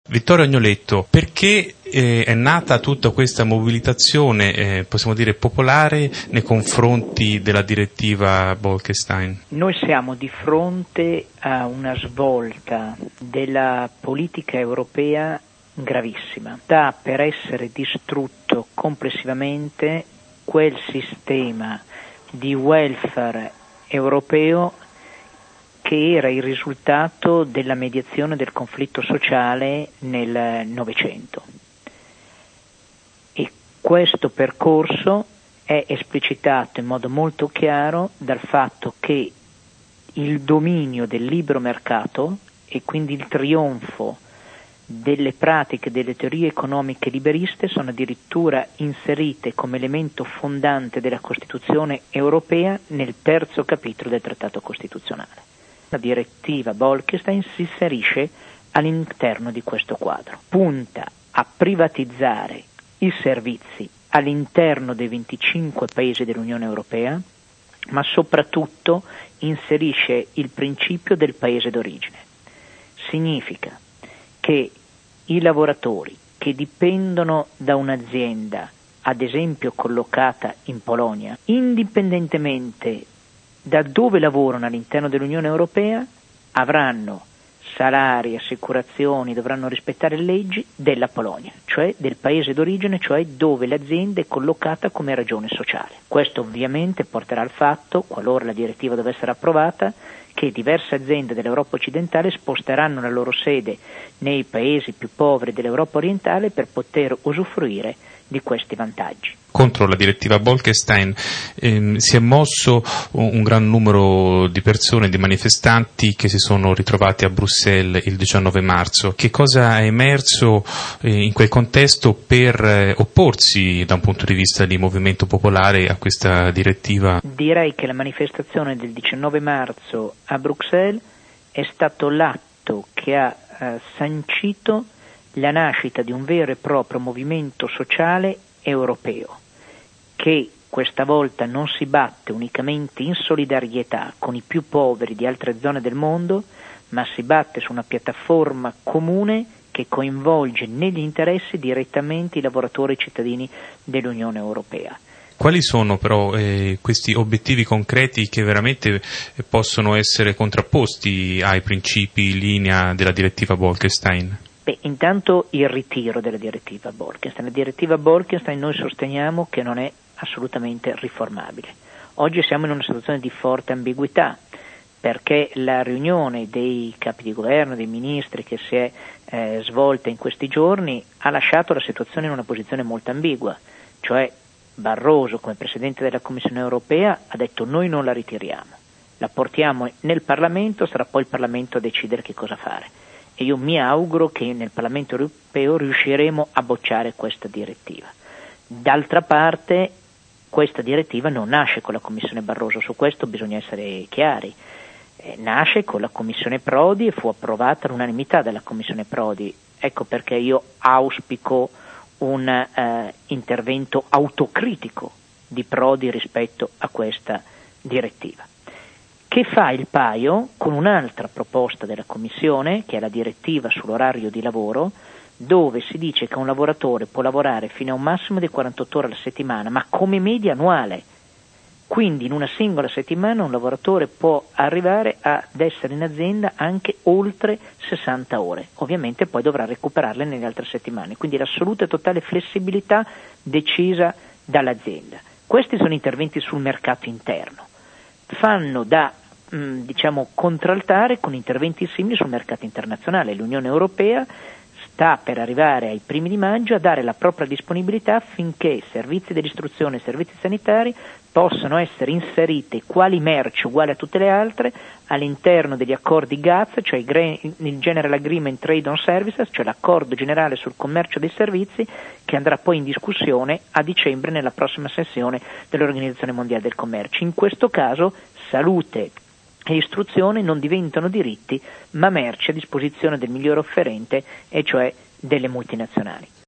Vittorio Agnoletto, perché è nata tutta questa mobilitazione, possiamo dire popolare, nei confronti della direttiva Bolkestein? Noi siamo di fronte a una svolta della politica europea gravissima. Sta per essere distrutto complessivamente quel sistema di welfare europeo che era il risultato della mediazione del conflitto sociale nel Novecento. E questo percorso è esplicitato in modo molto chiaro dal fatto che il dominio del libero mercato e quindi il trionfo delle pratiche delle teorie economiche liberiste sono addirittura inserite come elemento fondante della Costituzione europea nel terzo capitolo del Trattato Costituzionale. La direttiva Bolkestein si inserisce all'interno di questo quadro. Punta a privatizzare i servizi all'interno dei 25 paesi dell'Unione Europea, ma soprattutto inserisce il principio del paese d'origine. Significa che i lavoratori che dipendono da un'azienda, ad esempio collocata in Polonia, indipendentemente da dove lavorano all'interno dell'Unione Europea, avranno salari, assicurazioni, dovranno rispettare le leggi della Polonia, cioè del paese d'origine, cioè dove l'azienda è collocata come ragione sociale. Questo ovviamente porterà al fatto, qualora la direttiva dovesse essere approvata, che diverse aziende dell'Europa occidentale sposteranno la loro sede nei paesi più poveri dell'Europa orientale per poter usufruire di questi vantaggi. Contro la direttiva Bolkestein si è mosso un gran numero di persone, di manifestanti che si sono ritrovati a Bruxelles il 19 marzo. Che cosa è emerso in quel contesto per opporsi da un punto di vista di movimento popolare a questa direttiva? Direi che la manifestazione del 19 marzo a Bruxelles è stato l'atto che ha sancito la nascita di un vero e proprio movimento sociale europeo, che questa volta non si batte unicamente in solidarietà con i più poveri di altre zone del mondo, ma si batte su una piattaforma comune che coinvolge negli interessi direttamente i lavoratori e i cittadini dell'Unione Europea. Quali sono però questi obiettivi concreti che veramente possono essere contrapposti ai principi in linea della direttiva Bolkestein? Intanto il ritiro della direttiva Bolkestein. La direttiva Bolkestein noi sosteniamo che non è assolutamente riformabile. Oggi siamo in una situazione di forte ambiguità, perché la riunione dei capi di governo, dei ministri che si è svolta in questi giorni ha lasciato la situazione in una posizione molto ambigua, cioè Barroso come Presidente della Commissione europea ha detto noi non la ritiriamo, la portiamo nel Parlamento, sarà poi il Parlamento a decidere che cosa fare. E io mi auguro che nel Parlamento europeo riusciremo a bocciare questa direttiva. D'altra parte, questa direttiva non nasce con la Commissione Barroso, su questo bisogna essere chiari. Nasce con la Commissione Prodi e fu approvata all'unanimità dalla Commissione Prodi. Ecco perché io auspico un intervento autocritico di Prodi rispetto a questa direttiva, che fa il paio con un'altra proposta della Commissione, che è la direttiva sull'orario di lavoro, dove si dice che un lavoratore può lavorare fino a un massimo di 48 ore alla settimana, ma come media annuale. Quindi in una singola settimana un lavoratore può arrivare ad essere in azienda anche oltre 60 ore. Ovviamente poi dovrà recuperarle nelle altre settimane. Quindi l'assoluta e totale flessibilità decisa dall'azienda. Questi sono interventi sul mercato interno. Fanno da contraltare con interventi simili sul mercato internazionale. L'Unione Europea sta per arrivare ai primi di maggio a dare la propria disponibilità affinché servizi dell'istruzione e servizi sanitari possano essere inseriti quali merci uguali a tutte le altre all'interno degli accordi GATS, cioè il General Agreement Trade on Services, cioè l'accordo generale sul commercio dei servizi, che andrà poi in discussione a dicembre nella prossima sessione dell'Organizzazione Mondiale del Commercio. In questo caso salute e istruzione non diventano diritti, ma merci a disposizione del migliore offerente, e cioè delle multinazionali.